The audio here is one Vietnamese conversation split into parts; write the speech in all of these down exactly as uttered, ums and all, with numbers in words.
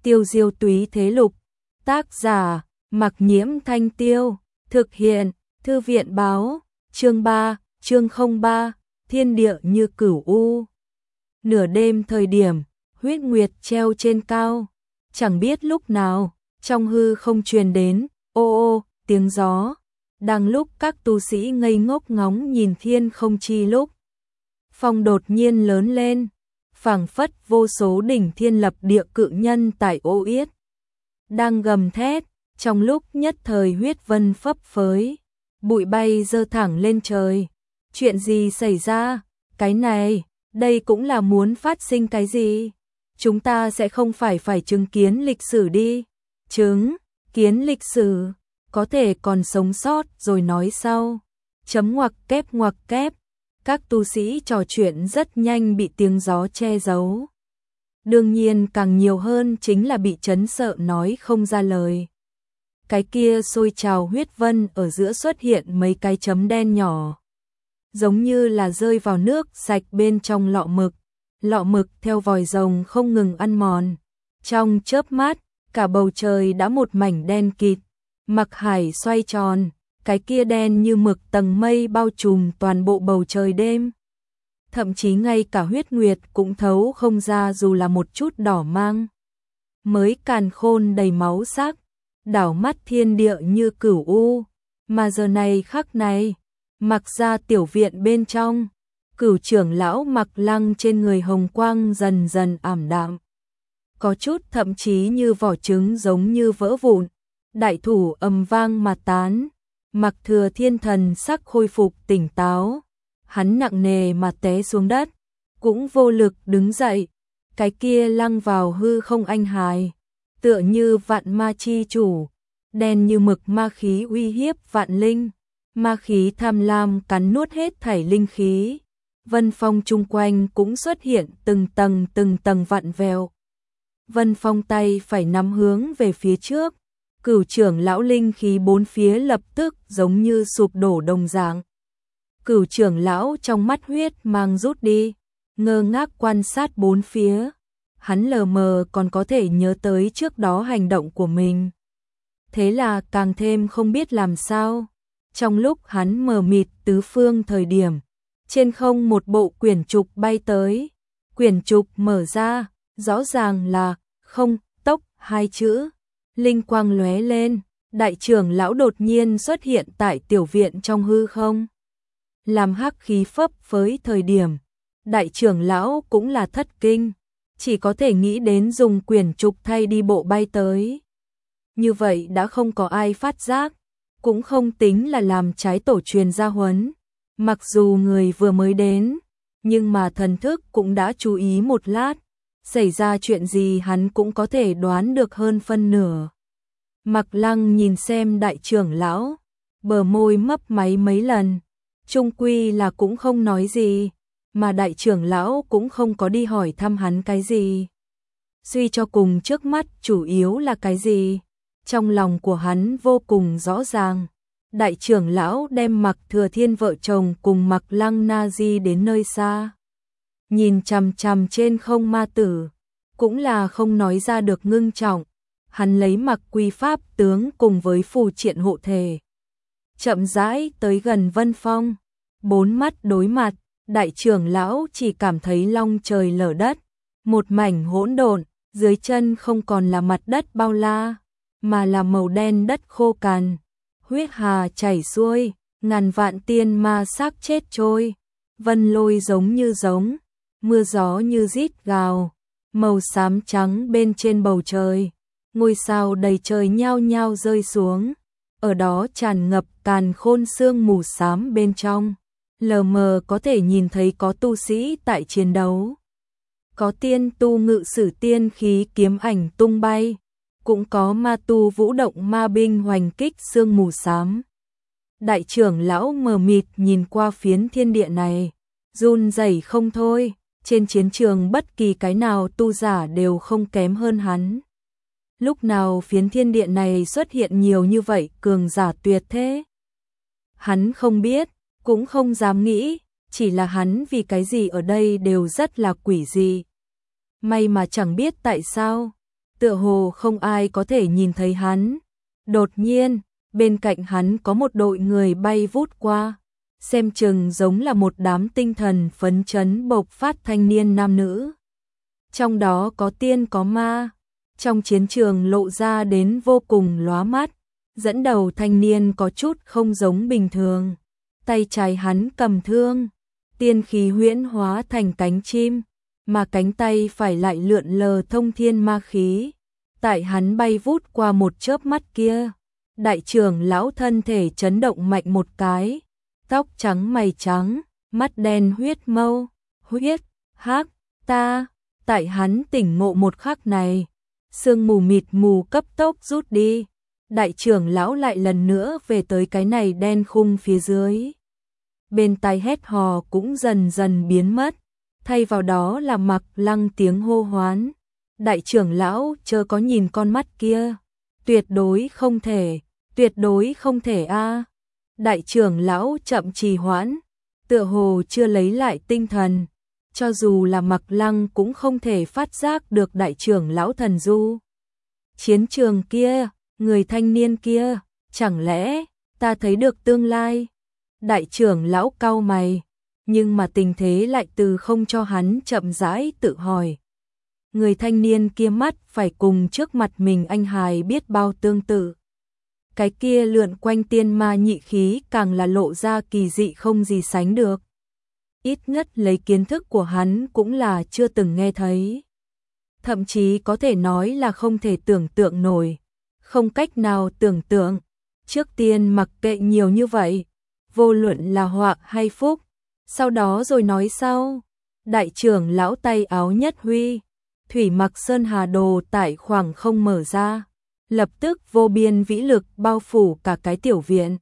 Tiêu diêu túy thế lục. Tác giả, Mặc Nhiễm Thanh Tiêu. Thực hiện, Thư viện báo. Chương ba, chương không ba, thiên địa như cửu u. Nửa đêm thời điểm, huyết nguyệt treo trên cao. Chẳng biết lúc nào, trong hư không truyền đến, ô ô, tiếng gió. Đang lúc các tu sĩ ngây ngốc ngóng nhìn thiên không chi lúc. Phong đột nhiên lớn lên, phảng phất vô số đỉnh thiên lập địa cự nhân tại ô yết. Đang gầm thét, trong lúc nhất thời huyết vân phấp phới, bụi bay dơ thẳng lên trời. Chuyện gì xảy ra? Cái này, đây cũng là muốn phát sinh cái gì? Chúng ta sẽ không phải phải chứng kiến lịch sử đi. Chứng kiến lịch sử, có thể còn sống sót rồi nói sau. Chấm ngoặc kép ngoặc kép. Các tu sĩ trò chuyện rất nhanh bị tiếng gió che giấu. Đương nhiên càng nhiều hơn chính là bị chấn sợ nói không ra lời. Cái kia sôi trào huyết vân ở giữa xuất hiện mấy cái chấm đen nhỏ. Giống như là rơi vào nước sạch bên trong lọ mực. Lọ mực theo vòi rồng không ngừng ăn mòn. Trong chớp mắt, cả bầu trời đã một mảnh đen kịt. Mặc hải xoay tròn, cái kia đen như mực tầng mây bao trùm toàn bộ bầu trời đêm. Thậm chí ngay cả huyết nguyệt cũng thấu không ra dù là một chút đỏ mang. Mới càn khôn đầy máu sắc, đảo mắt thiên địa như cửu u. Mà giờ này khắc này, Mặc ra tiểu viện bên trong, Cửu trưởng lão Mặc Lăng trên người hồng quang dần dần ảm đạm. Có chút thậm chí như vỏ trứng giống như vỡ vụn, đại thủ ầm vang mà tán. Mặc Thừa Thiên thần sắc khôi phục tỉnh táo, hắn nặng nề mà té xuống đất, cũng vô lực đứng dậy. Cái kia lăng vào hư không anh hài, tựa như vạn ma chi chủ, đen như mực ma khí uy hiếp vạn linh, ma khí tham lam cắn nuốt hết thảy linh khí. Vân phong chung quanh cũng xuất hiện từng tầng từng tầng vặn vẹo. Vân phong tay phải nắm hướng về phía trước, Cửu trưởng lão linh khí bốn phía lập tức giống như sụp đổ đồng dạng. Cửu trưởng lão trong mắt huyết mang rút đi, ngơ ngác quan sát bốn phía. Hắn lờ mờ còn có thể nhớ tới trước đó hành động của mình. Thế là càng thêm không biết làm sao. Trong lúc hắn mờ mịt tứ phương thời điểm, trên không một bộ quyển trục bay tới. Quyển trục mở ra, rõ ràng là không tốc hai chữ. Linh quang lóe lên, đại trưởng lão đột nhiên xuất hiện tại tiểu viện trong hư không. Làm hắc khí phấp phới thời điểm, đại trưởng lão cũng là thất kinh, chỉ có thể nghĩ đến dùng quyển trục thay đi bộ bay tới. Như vậy đã không có ai phát giác, cũng không tính là làm trái tổ truyền gia huấn. Mặc dù người vừa mới đến, nhưng mà thần thức cũng đã chú ý một lát. Xảy ra chuyện gì hắn cũng có thể đoán được hơn phân nửa. Mặc Lăng nhìn xem đại trưởng lão, bờ môi mấp máy mấy lần, chung quy là cũng không nói gì, mà đại trưởng lão cũng không có đi hỏi thăm hắn cái gì. Suy cho cùng trước mắt chủ yếu là cái gì, trong lòng của hắn vô cùng rõ ràng. Đại trưởng lão đem Mặc Thừa Thiên vợ chồng cùng Mặc Lăng Na Di đến nơi xa. Nhìn chằm chằm trên không ma tử, cũng là không nói ra được ngưng trọng. Hắn lấy Mặc Quy pháp tướng cùng với phù triện hộ thể, chậm rãi tới gần Vân Phong. Bốn mắt đối mặt, đại trưởng lão chỉ cảm thấy long trời lở đất, một mảnh hỗn độn, dưới chân không còn là mặt đất bao la, mà là màu đen đất khô cằn. Huyết hà chảy xuôi, ngàn vạn tiên ma xác chết trôi, vân lôi giống như giống, mưa gió như rít gào, màu xám trắng bên trên bầu trời, ngôi sao đầy trời nhao nhao rơi xuống, ở đó tràn ngập càn khôn sương mù xám bên trong, lờ mờ có thể nhìn thấy có tu sĩ tại chiến đấu, có tiên tu ngự sử tiên khí kiếm ảnh tung bay, cũng có ma tu vũ động ma binh hoành kích sương mù xám. Đại trưởng lão mờ mịt nhìn qua phiến thiên địa này, run rẩy không thôi. Trên chiến trường bất kỳ cái nào tu giả đều không kém hơn hắn. Lúc nào phiến thiên địa này xuất hiện nhiều như vậy cường giả tuyệt thế? Hắn không biết, cũng không dám nghĩ, chỉ là hắn vì cái gì ở đây đều rất là quỷ dị. May mà chẳng biết tại sao, tựa hồ không ai có thể nhìn thấy hắn. Đột nhiên, bên cạnh hắn có một đội người bay vút qua, xem chừng giống là một đám tinh thần phấn chấn bộc phát thanh niên nam nữ. Trong đó có tiên có ma, trong chiến trường lộ ra đến vô cùng lóa mắt, dẫn đầu thanh niên có chút không giống bình thường. Tay trái hắn cầm thương, tiên khí huyễn hóa thành cánh chim, mà cánh tay phải lại lượn lờ thông thiên ma khí. Tại hắn bay vút qua một chớp mắt kia, đại trưởng lão thân thể chấn động mạnh một cái, tóc trắng mày trắng, mắt đen huyết mâu, huyết, hắc, ta. Tại hắn tỉnh ngộ một khắc này, sương mù mịt mù cấp tốc rút đi, đại trưởng lão lại lần nữa về tới cái này đen khung phía dưới. Bên tai hét hò cũng dần dần biến mất, thay vào đó là Mặc Lăng tiếng hô hoán. Đại trưởng lão chớ có nhìn con mắt kia, tuyệt đối không thể, tuyệt đối không thể a. Đại trưởng lão chậm trì hoãn, tựa hồ chưa lấy lại tinh thần, cho dù là Mặc Lăng cũng không thể phát giác được đại trưởng lão thần du. Chiến trường kia, người thanh niên kia, chẳng lẽ ta thấy được tương lai? Đại trưởng lão cau mày, nhưng mà tình thế lại từ không cho hắn chậm rãi tự hỏi. Người thanh niên kia mắt phải cùng trước mặt mình anh hài biết bao tương tự. Cái kia lượn quanh tiên ma nhị khí càng là lộ ra kỳ dị không gì sánh được. Ít nhất lấy kiến thức của hắn cũng là chưa từng nghe thấy. Thậm chí có thể nói là không thể tưởng tượng nổi, không cách nào tưởng tượng. Trước tiên mặc kệ nhiều như vậy, vô luận là họa hay phúc, sau đó rồi nói sau. Đại trưởng lão tay áo nhất huy, thủy mặc sơn hà đồ tại khoảng không mở ra, lập tức vô biên vĩ lực bao phủ cả cái tiểu viện.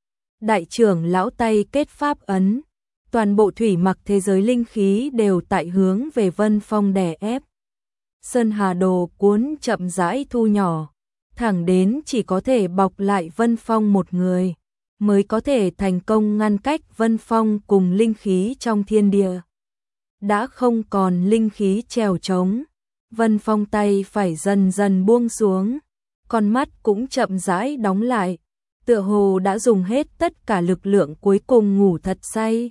Đại trưởng lão tay kết pháp ấn, toàn bộ thủy mặc thế giới linh khí đều tại hướng về Vân Phong đè ép. Sơn hà đồ cuốn chậm rãi thu nhỏ, thẳng đến chỉ có thể bọc lại Vân Phong một người, mới có thể thành công ngăn cách Vân Phong cùng linh khí trong thiên địa. Đã không còn linh khí trèo trống, Vân Phong tay phải dần dần buông xuống, con mắt cũng chậm rãi đóng lại, tựa hồ đã dùng hết tất cả lực lượng cuối cùng ngủ thật say.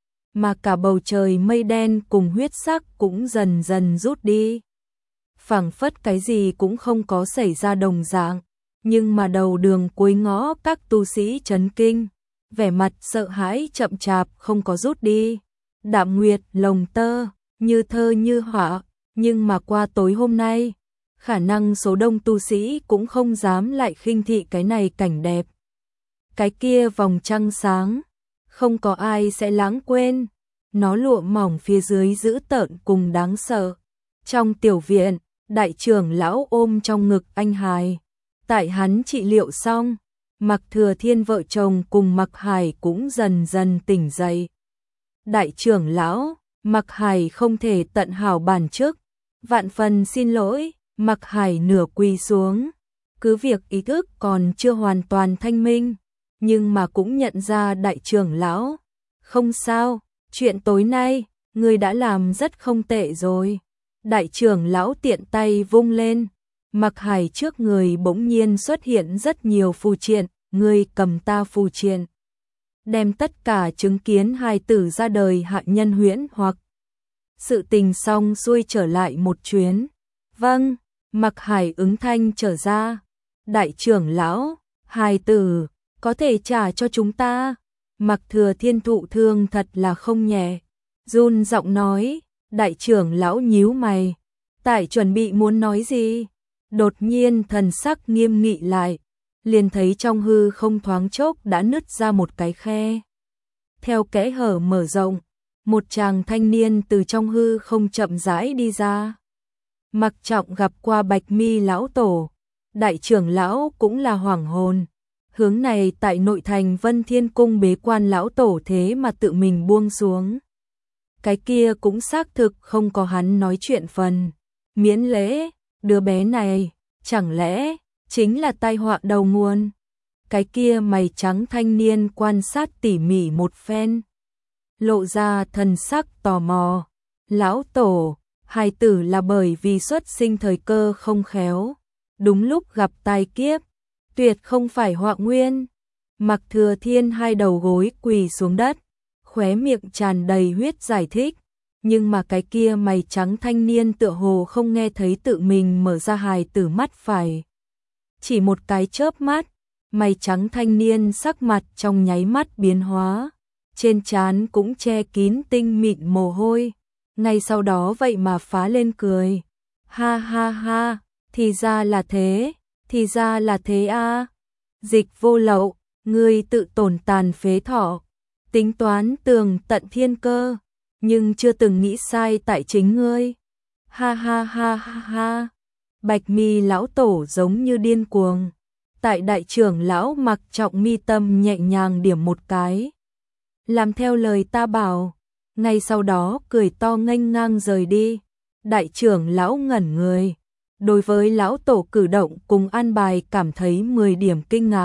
Mà cả bầu trời mây đen cùng huyết sắc cũng dần dần rút đi. Phảng phất cái gì cũng không có xảy ra đồng dạng, nhưng mà đầu đường cuối ngõ các tu sĩ chấn kinh, vẻ mặt sợ hãi chậm chạp không có rút đi. Đạm nguyệt lồng tơ, như thơ như họa, nhưng mà qua tối hôm nay, khả năng số đông tu sĩ cũng không dám lại khinh thị cái này cảnh đẹp. Cái kia vòng trăng sáng, không có ai sẽ lãng quên, nó lụa mỏng phía dưới dữ tợn cùng đáng sợ. Trong tiểu viện, đại trưởng lão ôm trong ngực anh hài, tại hắn trị liệu xong, Mặc Thừa Thiên vợ chồng cùng Mặc Hải cũng dần dần tỉnh dậy. Đại trưởng lão, Mặc Hải không thể tận hảo bản chức, vạn phần xin lỗi. Mặc Hải nửa quỳ xuống, cứ việc ý thức còn chưa hoàn toàn thanh minh, nhưng mà cũng nhận ra đại trưởng lão. Không sao, chuyện tối nay, ngươi đã làm rất không tệ rồi. Đại trưởng lão tiện tay vung lên, Mặc Hải trước người bỗng nhiên xuất hiện rất nhiều phù triện, ngươi cầm ta phù triện. Đem tất cả chứng kiến hài tử ra đời hạ nhân huyễn hoặc. Sự tình xong xuôi trở lại một chuyến. Vâng. Mặc Hải ứng thanh trở ra. Đại trưởng lão, hài tử, có thể trả cho chúng ta. Mặc Thừa Thiên thụ thương thật là không nhẹ. Run giọng nói, đại trưởng lão nhíu mày. Tại chuẩn bị muốn nói gì? Đột nhiên thần sắc nghiêm nghị lại. Liền thấy trong hư không thoáng chốc đã nứt ra một cái khe. Theo kẽ hở mở rộng, một chàng thanh niên từ trong hư không chậm rãi đi ra. Mặc Trọng gặp qua Bạch Mi lão tổ, đại trưởng lão cũng là hoảng hồn. Hướng này tại nội thành Vân Thiên Cung bế quan lão tổ thế mà tự mình buông xuống. Cái kia cũng xác thực không có hắn nói chuyện phần. Miễn lễ, đứa bé này, chẳng lẽ chính là tai họa đầu nguồn. Cái kia mày trắng thanh niên quan sát tỉ mỉ một phen, lộ ra thần sắc tò mò. Lão tổ, hài tử là bởi vì xuất sinh thời cơ không khéo, đúng lúc gặp tai kiếp, tuyệt không phải họa nguyên. Mạc Thừa Thiên hai đầu gối quỳ xuống đất, khóe miệng tràn đầy huyết giải thích, nhưng mà cái kia mày trắng thanh niên tựa hồ không nghe thấy tự mình mở ra hài tử mắt phải. Chỉ một cái chớp mắt, mày trắng thanh niên sắc mặt trong nháy mắt biến hóa, trên trán cũng che kín tinh mịn mồ hôi, ngay sau đó vậy mà phá lên cười. Ha ha ha, thì ra là thế, thì ra là thế a. Dịch Vô Lậu, ngươi tự tổn tàn phế thọ, tính toán tường tận thiên cơ, nhưng chưa từng nghĩ sai tại chính ngươi. Ha ha ha ha ha. Bạch Mi lão tổ giống như điên cuồng. Tại đại trưởng lão Mặc Trọng mi tâm nhẹ nhàng điểm một cái. Làm theo lời ta bảo, ngay sau đó cười to nghênh ngang rời đi. Đại trưởng lão ngẩn người, đối với lão tổ cử động cùng an bài cảm thấy mười điểm kinh ngạc.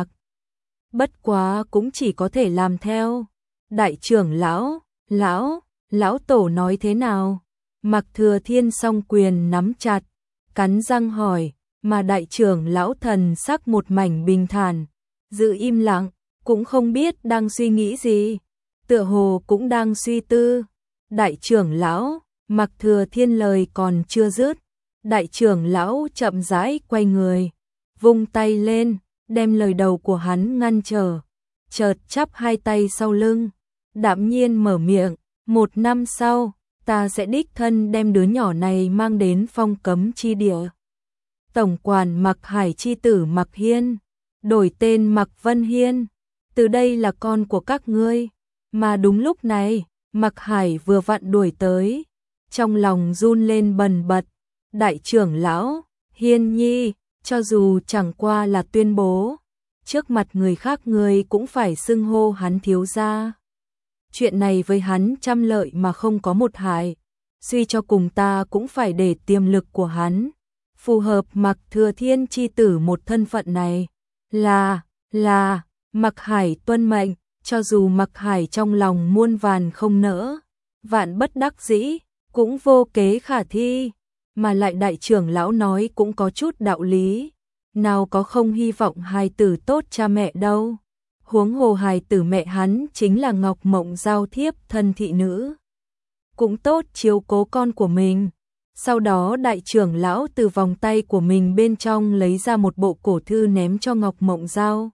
Bất quá cũng chỉ có thể làm theo. Đại trưởng lão, lão, lão tổ nói thế nào? Mạc Thừa Thiên song quyền nắm chặt, cắn răng hỏi, mà đại trưởng lão thần sắc một mảnh bình thản, giữ im lặng, cũng không biết đang suy nghĩ gì, tựa hồ cũng đang suy tư. Đại trưởng lão, Mạc Thừa Thiên lời còn chưa dứt, đại trưởng lão chậm rãi quay người, vung tay lên, đem lời đầu của hắn ngăn trở, chợt chắp hai tay sau lưng, đạm nhiên mở miệng, một năm sau, ta sẽ đích thân đem đứa nhỏ này mang đến phong cấm chi địa. Tổng quản Mạc Hải chi tử Mạc Hiên, đổi tên Mạc Vân Hiên, từ đây là con của các ngươi. Mà đúng lúc này, Mạc Hải vừa vặn đuổi tới, trong lòng run lên bần bật. Đại trưởng lão, Hiên nhi, cho dù chẳng qua là tuyên bố, trước mặt người khác ngươi cũng phải xưng hô hắn thiếu gia. Chuyện này với hắn trăm lợi mà không có một hại, suy cho cùng ta cũng phải để tiềm lực của hắn phù hợp Mạc Thừa Thiên chi tử một thân phận này. Là, là, Mạc Hải tuân mệnh, cho dù Mạc Hải trong lòng muôn vàn không nỡ, vạn bất đắc dĩ, cũng vô kế khả thi, mà lại đại trưởng lão nói cũng có chút đạo lý, nào có không hy vọng hài tử tốt cha mẹ đâu. Huống hồ hài tử mẹ hắn chính là Ngọc Mộng giao thiếp thân thị nữ, cũng tốt chiếu cố con của mình. Sau đó đại trưởng lão từ vòng tay của mình bên trong lấy ra một bộ cổ thư ném cho Ngọc Mộng giao.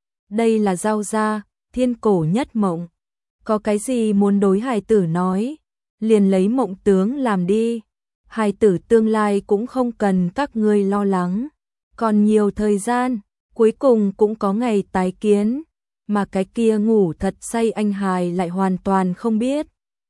Đây là giao gia, thiên cổ nhất mộng. Có cái gì muốn đối hài tử nói, liền lấy mộng tướng làm đi. Hài tử tương lai cũng không cần các ngươi lo lắng. Còn nhiều thời gian, cuối cùng cũng có ngày tái kiến. Mà cái kia ngủ thật say anh hài lại hoàn toàn không biết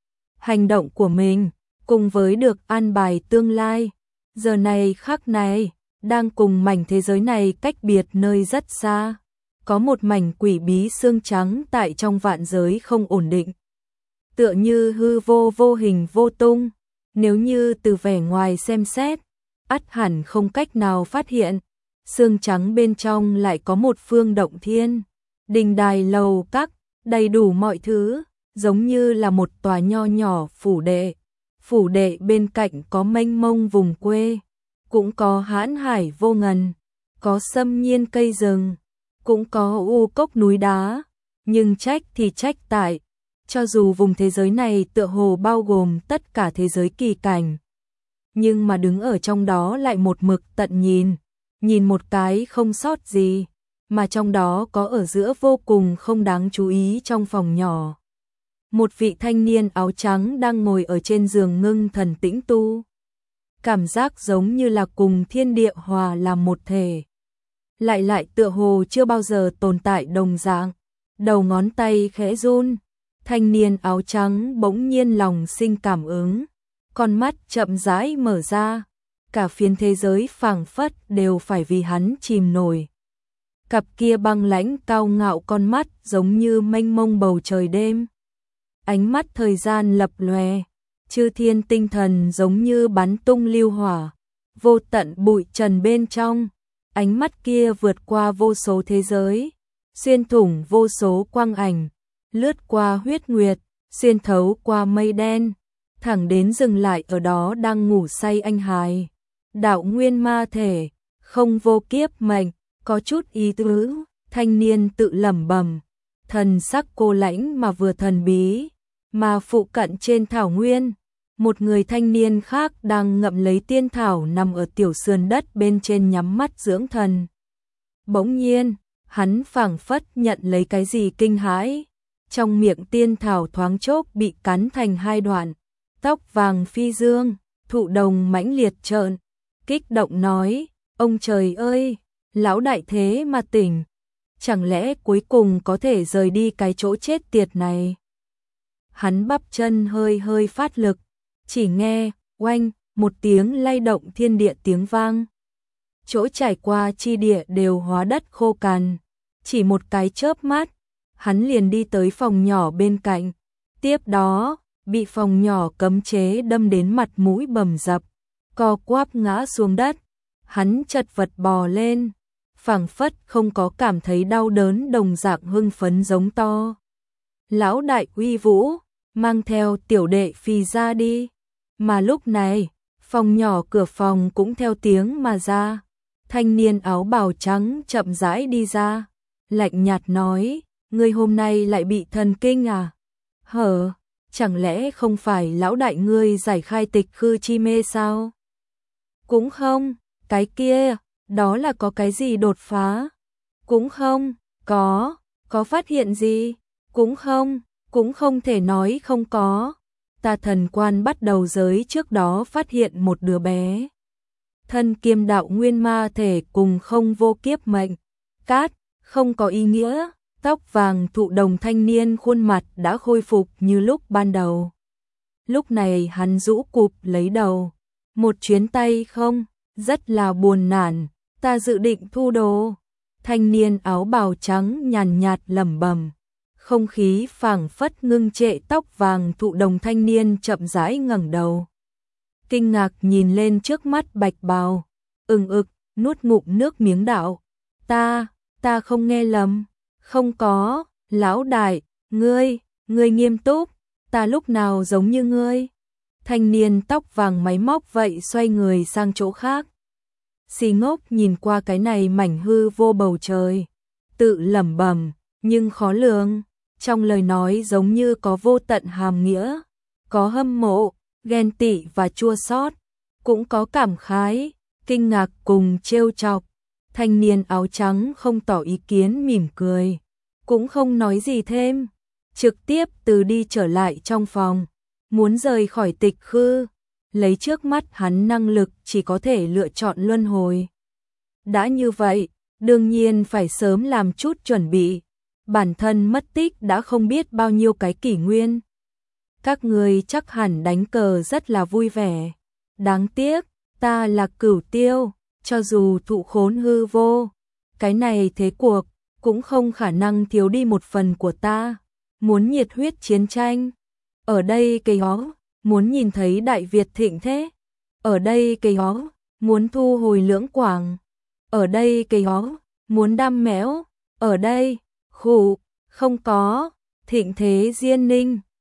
hành động của mình, cùng với được an bài tương lai, giờ này khắc này, đang cùng mảnh thế giới này cách biệt nơi rất xa, có một mảnh quỷ bí xương trắng tại trong vạn giới không ổn định, tựa như hư vô vô hình vô tung, nếu như từ vẻ ngoài xem xét, ắt hẳn không cách nào phát hiện, xương trắng bên trong lại có một phương động thiên, đình đài lầu các, đầy đủ mọi thứ, giống như là một tòa nho nhỏ phủ đệ. Phủ đệ bên cạnh có mênh mông vùng quê, cũng có hãn hải vô ngần, có xâm nhiên cây rừng, cũng có u cốc núi đá, nhưng trách thì trách tại, cho dù vùng thế giới này tựa hồ bao gồm tất cả thế giới kỳ cảnh, nhưng mà đứng ở trong đó lại một mực tận nhìn, nhìn một cái không sót gì, mà trong đó có ở giữa vô cùng không đáng chú ý trong phòng nhỏ. Một vị thanh niên áo trắng đang ngồi ở trên giường ngưng thần tĩnh tu. Cảm giác giống như là cùng thiên địa hòa làm một thể. Lại lại tựa hồ chưa bao giờ tồn tại đồng dạng. Đầu ngón tay khẽ run. Thanh niên áo trắng bỗng nhiên lòng sinh cảm ứng. Con mắt chậm rãi mở ra. Cả phiến thế giới phảng phất đều phải vì hắn chìm nổi. Cặp kia băng lãnh cao ngạo con mắt giống như mênh mông bầu trời đêm. Ánh mắt thời gian lập lòe, chư thiên tinh thần giống như bắn tung lưu hỏa, vô tận bụi trần bên trong, ánh mắt kia vượt qua vô số thế giới, xuyên thủng vô số quang ảnh, lướt qua huyết nguyệt, xuyên thấu qua mây đen, thẳng đến dừng lại ở đó đang ngủ say anh hài. Đạo nguyên ma thể, không vô kiếp mệnh, có chút ý tứ, thanh niên tự lẩm bẩm, thần sắc cô lãnh mà vừa thần bí, mà phụ cận trên thảo nguyên, một người thanh niên khác đang ngậm lấy tiên thảo nằm ở tiểu sườn đất bên trên nhắm mắt dưỡng thần. Bỗng nhiên, hắn phảng phất nhận lấy cái gì kinh hãi, trong miệng tiên thảo thoáng chốc bị cắn thành hai đoạn, tóc vàng phi dương, thụ đồng mãnh liệt trợn, kích động nói, ông trời ơi, lão đại thế mà tỉnh, chẳng lẽ cuối cùng có thể rời đi cái chỗ chết tiệt này. Hắn bắp chân hơi hơi phát lực, chỉ nghe, oanh, một tiếng lay động thiên địa tiếng vang. Chỗ trải qua chi địa đều hóa đất khô cằn, chỉ một cái chớp mắt, hắn liền đi tới phòng nhỏ bên cạnh, tiếp đó, bị phòng nhỏ cấm chế đâm đến mặt mũi bầm dập, co quắp ngã xuống đất, hắn chật vật bò lên, phảng phất không có cảm thấy đau đớn đồng dạng hưng phấn giống to. Lão đại uy vũ, mang theo tiểu đệ phi ra đi, mà lúc này, phòng nhỏ cửa phòng cũng theo tiếng mà ra, thanh niên áo bào trắng chậm rãi đi ra, lạnh nhạt nói, ngươi hôm nay lại bị thần kinh à? Hở, chẳng lẽ không phải lão đại ngươi giải khai tịch khư chi mê sao? Cũng không, cái kia, đó là có cái gì đột phá? Cũng không, có, có phát hiện gì? Cũng không, cũng không thể nói không có. Ta thần quan bắt đầu giới trước đó phát hiện một đứa bé. Thân kiêm đạo nguyên ma thể cùng không vô kiếp mệnh. Cát, không có ý nghĩa, tóc vàng thụ đồng thanh niên khuôn mặt đã khôi phục như lúc ban đầu. Lúc này hắn rũ cụp lấy đầu. Một chuyến tay không, rất là buồn nản, ta dự định thu đồ. Thanh niên áo bào trắng nhàn nhạt lẩm bẩm. Không khí phảng phất ngưng trệ, tóc vàng thụ đồng thanh niên chậm rãi ngẩng đầu. Kinh ngạc nhìn lên trước mắt bạch bào, ừng ực, nuốt ngụm nước miếng đạo. Ta, ta không nghe lầm, không có, lão đại, ngươi, ngươi nghiêm túc, ta lúc nào giống như ngươi. Thanh niên tóc vàng máy móc vậy xoay người sang chỗ khác. Si ngốc nhìn qua cái này mảnh hư vô bầu trời, tự lẩm bẩm, nhưng khó lường, trong lời nói giống như có vô tận hàm nghĩa, có hâm mộ, ghen tị và chua xót, cũng có cảm khái, kinh ngạc cùng trêu chọc. Thanh niên áo trắng không tỏ ý kiến, mỉm cười, cũng không nói gì thêm, trực tiếp từ đi trở lại trong phòng, muốn rời khỏi tịch khư, lấy trước mắt hắn năng lực chỉ có thể lựa chọn luân hồi. Đã như vậy, đương nhiên phải sớm làm chút chuẩn bị, bản thân mất tích đã không biết bao nhiêu cái kỷ nguyên. Các người chắc hẳn đánh cờ rất là vui vẻ. Đáng tiếc, ta là Cửu Tiêu, cho dù thụ khốn hư vô, cái này thế cuộc, cũng không khả năng thiếu đi một phần của ta. Muốn nhiệt huyết chiến tranh, ở đây cây hó, muốn nhìn thấy Đại Việt thịnh thế, ở đây cây hó, muốn thu hồi Lưỡng Quảng, ở đây cây hó, muốn đam mẽo, ở đây, khủ, không có, thịnh thế Diên Ninh.